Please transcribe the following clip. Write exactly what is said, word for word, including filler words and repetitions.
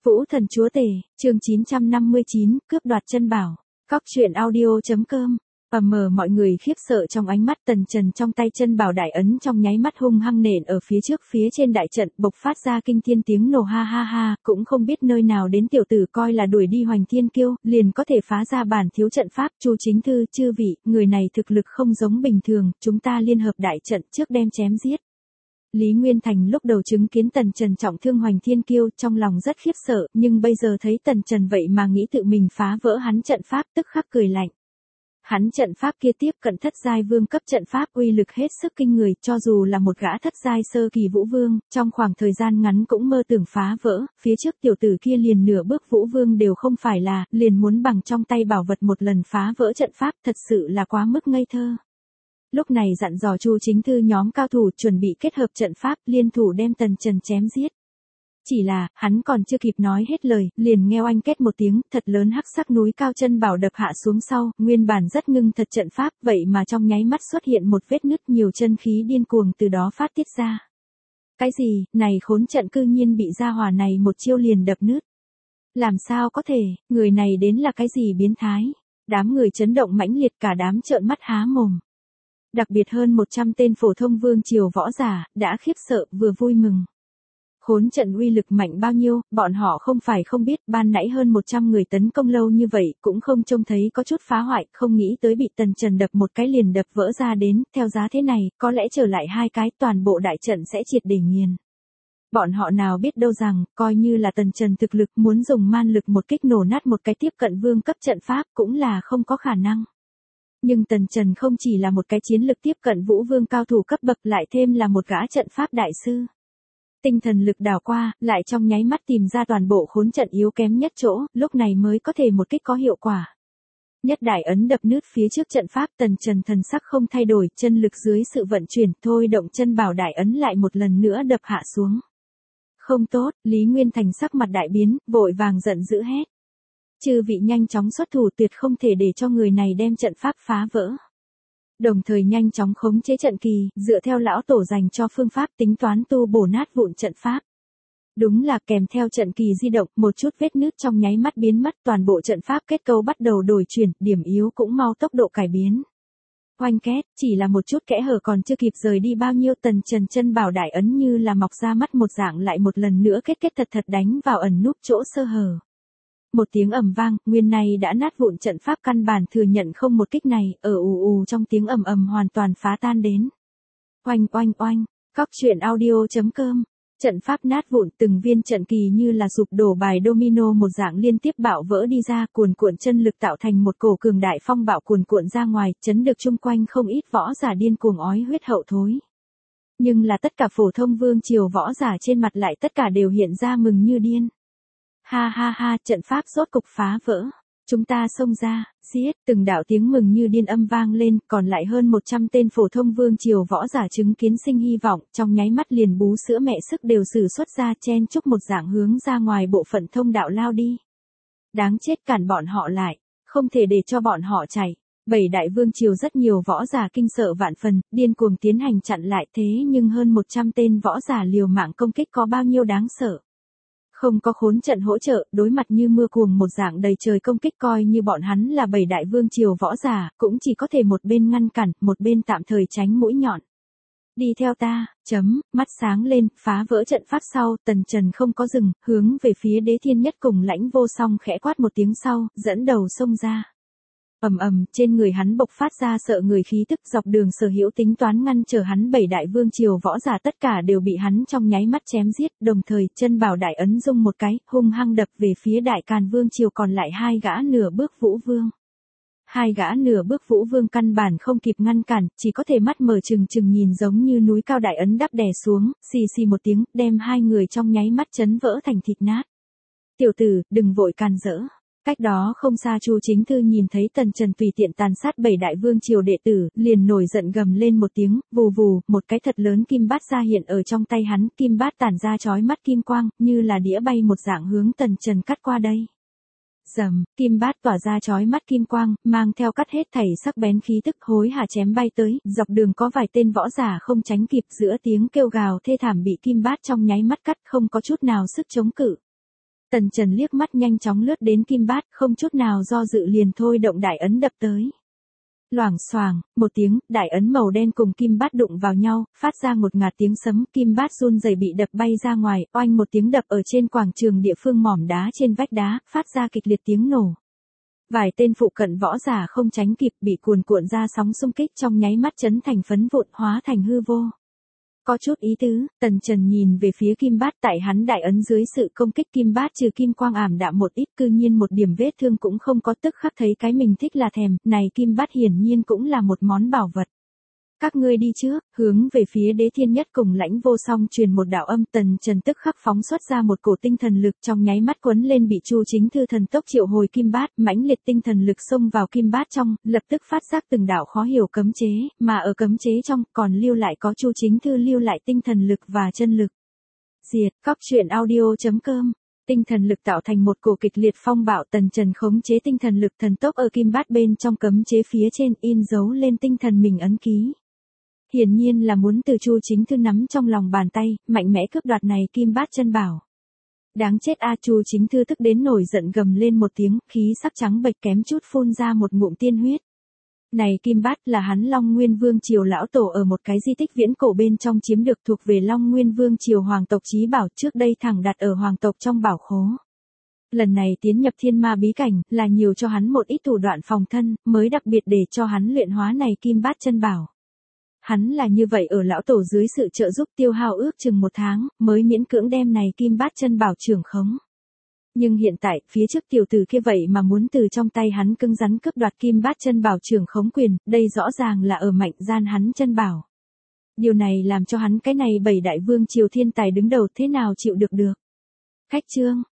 Vũ thần chúa tể, chương chín trăm năm mươi chín, cướp đoạt chân bảo. Cóc truyện audio.com. Và mờ mọi người khiếp sợ trong ánh mắt Tần Trần trong tay chân bảo đại ấn trong nháy mắt hung hăng nện ở phía trước phía trên đại trận bộc phát ra kinh thiên tiếng nổ ha ha ha, cũng không biết nơi nào đến tiểu tử coi là đuổi đi Hoành Thiên Kiêu, liền có thể phá ra bản thiếu trận pháp. Chu chính thư, chư vị, người này thực lực không giống bình thường, chúng ta liên hợp đại trận trước đem chém giết. Lý Nguyên Thành lúc đầu chứng kiến Tần Trần trọng thương Hoành Thiên Kiêu trong lòng rất khiếp sợ, nhưng bây giờ thấy Tần Trần vậy mà nghĩ tự mình phá vỡ hắn trận pháp tức khắc cười lạnh. Hắn trận pháp kia tiếp cận thất giai vương cấp trận pháp uy lực hết sức kinh người, cho dù là một gã thất giai sơ kỳ vũ vương, trong khoảng thời gian ngắn cũng mơ tưởng phá vỡ, phía trước tiểu tử kia liền nửa bước vũ vương đều không phải là, liền muốn bằng trong tay bảo vật một lần phá vỡ trận pháp, thật sự là quá mức ngây thơ. Lúc này dặn dò Chu chính thư nhóm cao thủ chuẩn bị kết hợp trận pháp liên thủ đem Tần Trần chém giết. Chỉ là, hắn còn chưa kịp nói hết lời, liền nghe oanh kết một tiếng, thật lớn hắc sắc núi cao chân bảo đập hạ xuống sau, nguyên bản rất ngưng thật trận pháp, vậy mà trong nháy mắt xuất hiện một vết nứt, nhiều chân khí điên cuồng từ đó phát tiết ra. Cái gì, này khốn trận cư nhiên bị gia hỏa này một chiêu liền đập nứt. Làm sao có thể, người này đến là cái gì biến thái. Đám người chấn động mãnh liệt, cả đám trợn mắt há mồm. Đặc biệt hơn một trăm tên phổ thông vương triều võ giả, đã khiếp sợ, vừa vui mừng. Khốn trận uy lực mạnh bao nhiêu, bọn họ không phải không biết, ban nãy hơn một trăm người tấn công lâu như vậy, cũng không trông thấy có chút phá hoại, không nghĩ tới bị Tần Trần đập một cái liền đập vỡ ra đến, theo giá thế này, có lẽ trở lại hai cái, toàn bộ đại trận sẽ triệt để nghiền. Bọn họ nào biết đâu rằng, coi như là Tần Trần thực lực muốn dùng man lực một kích nổ nát một cái tiếp cận vương cấp trận pháp, cũng là không có khả năng. Nhưng Tần Trần không chỉ là một cái chiến lực tiếp cận vũ vương cao thủ cấp bậc, lại thêm là một gã trận pháp đại sư. Tinh thần lực đảo qua, lại trong nháy mắt tìm ra toàn bộ khốn trận yếu kém nhất chỗ, lúc này mới có thể một kích có hiệu quả. Nhất đại ấn đập nứt phía trước trận pháp, Tần Trần thần sắc không thay đổi, chân lực dưới sự vận chuyển, thôi động chân bảo đại ấn lại một lần nữa đập hạ xuống. Không tốt, Lý Nguyên Thành sắc mặt đại biến, vội vàng giận dữ hét. Chư vị nhanh chóng xuất thủ, tuyệt không thể để cho người này đem trận pháp phá vỡ. Đồng thời nhanh chóng khống chế trận kỳ, dựa theo lão tổ dành cho phương pháp tính toán tu bổ nát vụn trận pháp. Đúng là kèm theo trận kỳ di động, một chút vết nứt trong nháy mắt biến mất, toàn bộ trận pháp kết cấu bắt đầu đổi chuyển, điểm yếu cũng mau tốc độ cải biến. Oanh két, chỉ là một chút kẽ hở còn chưa kịp rời đi bao nhiêu, Tần Trần chân bảo đại ấn như là mọc ra mắt một dạng lại một lần nữa kết kết thật thật đánh vào ẩn núp chỗ sơ hở. Một tiếng ầm vang, nguyên này đã nát vụn trận pháp căn bản thừa nhận không một kích này, ở ù ù trong tiếng ầm ầm hoàn toàn phá tan đến. Oanh oanh oanh, Cóc truyện audio.com. Trận pháp nát vụn, từng viên trận kỳ như là sụp đổ bài domino một dạng liên tiếp bạo vỡ đi ra, cuồn cuộn chân lực tạo thành một cổ cường đại phong bạo cuồn cuộn ra ngoài, chấn được chung quanh không ít võ giả điên cuồng ói huyết hậu thối. Nhưng là tất cả phổ thông vương triều võ giả trên mặt lại tất cả đều hiện ra mừng như điên. Ha ha ha, trận pháp rốt cục phá vỡ. Chúng ta xông ra, giết, từng đạo tiếng mừng như điên âm vang lên, còn lại hơn một trăm tên phổ thông vương triều võ giả chứng kiến sinh hy vọng, trong nháy mắt liền bú sữa mẹ sức đều sử xuất ra, chen chúc một dạng hướng ra ngoài bộ phận thông đạo lao đi. Đáng chết, cản bọn họ lại, không thể để cho bọn họ chạy. Bảy đại vương triều rất nhiều võ giả kinh sợ vạn phần, điên cuồng tiến hành chặn lại, thế nhưng hơn một trăm tên võ giả liều mạng công kích có bao nhiêu đáng sợ. Không có khốn trận hỗ trợ, đối mặt như mưa cuồng một dạng đầy trời công kích, coi như bọn hắn là bảy đại vương triều võ giả, cũng chỉ có thể một bên ngăn cản, một bên tạm thời tránh mũi nhọn. Đi theo ta, chấm, mắt sáng lên, phá vỡ trận pháp sau, Tần Trần không có dừng, hướng về phía Đế Thiên Nhất cùng Lãnh Vô Song khẽ quát một tiếng sau, dẫn đầu xông ra. Ầm ầm, trên người hắn bộc phát ra sợ người khí tức, dọc đường Sở Hữu tính toán ngăn trở hắn bảy đại vương triều võ giả tất cả đều bị hắn trong nháy mắt chém giết, đồng thời chân bảo đại ấn rung một cái, hung hăng đập về phía Đại Càn vương triều còn lại hai gã nửa bước vũ vương. Hai gã nửa bước vũ vương căn bản không kịp ngăn cản, chỉ có thể mắt mở trừng trừng nhìn giống như núi cao đại ấn đắp đè xuống, xì xì một tiếng, đem hai người trong nháy mắt chấn vỡ thành thịt nát. Tiểu tử, đừng vội can dỡ. Cách đó không xa Chu chính thư nhìn thấy Tần Trần tùy tiện tàn sát bảy đại vương triều đệ tử, liền nổi giận gầm lên một tiếng, vù vù, một cái thật lớn kim bát ra hiện ở trong tay hắn, kim bát tản ra chói mắt kim quang, như là đĩa bay một dạng hướng Tần Trần cắt qua đây. Rầm, kim bát tỏa ra chói mắt kim quang, mang theo cắt hết thảy sắc bén khí tức hối hả chém bay tới, dọc đường có vài tên võ giả không tránh kịp, giữa tiếng kêu gào thê thảm bị kim bát trong nháy mắt cắt, không có chút nào sức chống cự. Tần Trần liếc mắt nhanh chóng lướt đến kim bát, không chút nào do dự liền thôi động đại ấn đập tới. Loảng xoảng, một tiếng, đại ấn màu đen cùng kim bát đụng vào nhau, phát ra một ngạt tiếng sấm, kim bát run rẩy bị đập bay ra ngoài, oanh một tiếng đập ở trên quảng trường địa phương mỏm đá trên vách đá, phát ra kịch liệt tiếng nổ. Vài tên phụ cận võ giả không tránh kịp, bị cuồn cuộn ra sóng xung kích trong nháy mắt chấn thành phấn vụn, hóa thành hư vô. Có chút ý tứ, Tần Trần nhìn về phía kim bát, tại hắn đại ấn dưới sự công kích kim bát trừ kim quang ảm đạm một ít, cư nhiên một điểm vết thương cũng không có, tức khắc thấy cái mình thích là thèm, này kim bát hiển nhiên cũng là một món bảo vật. Các ngươi đi trước, hướng về phía Đế Thiên Nhất cùng Lãnh Vô Song truyền một đạo âm. Tần Trần tức khắc phóng xuất ra một cổ tinh thần lực, trong nháy mắt quấn lên bị Chu Chính Thư thần tốc triệu hồi kim bát, mãnh liệt tinh thần lực xông vào kim bát trong, lập tức phát giác từng đạo khó hiểu cấm chế, mà ở cấm chế trong còn lưu lại có Chu Chính Thư lưu lại tinh thần lực và chân lực. Diệt, Cóc Truyện Audio chấm com. Tinh thần lực tạo thành một cổ kịch liệt phong bạo. Tần Trần khống chế tinh thần lực thần tốc ở kim bát bên trong cấm chế phía trên, in dấu lên tinh thần mình ấn ký. Hiển nhiên là muốn từ Chu Chính Thư nắm trong lòng bàn tay, mạnh mẽ cướp đoạt này kim bát chân bảo. Đáng chết a, Chu Chính Thư tức đến nổi giận gầm lên một tiếng, khí sắc trắng bệch kém chút phun ra một ngụm tiên huyết. Này kim bát là hắn Long Nguyên Vương triều lão tổ ở một cái di tích viễn cổ bên trong chiếm được, thuộc về Long Nguyên Vương triều hoàng tộc chí bảo, trước đây thẳng đặt ở hoàng tộc trong bảo khố. Lần này tiến nhập thiên ma bí cảnh, là nhiều cho hắn một ít thủ đoạn phòng thân, mới đặc biệt để cho hắn luyện hóa này kim bát chân bảo. Hắn là như vậy ở lão tổ dưới sự trợ giúp tiêu hao ước chừng một tháng, mới miễn cưỡng đem này kim bát chân bảo trưởng khống. Nhưng hiện tại, phía trước tiểu tử kia vậy mà muốn từ trong tay hắn cứng rắn cướp đoạt kim bát chân bảo trưởng khống quyền, đây rõ ràng là ở mạnh gian hắn chân bảo. Điều này làm cho hắn cái này bảy đại vương triều thiên tài đứng đầu thế nào chịu được được. Khách chương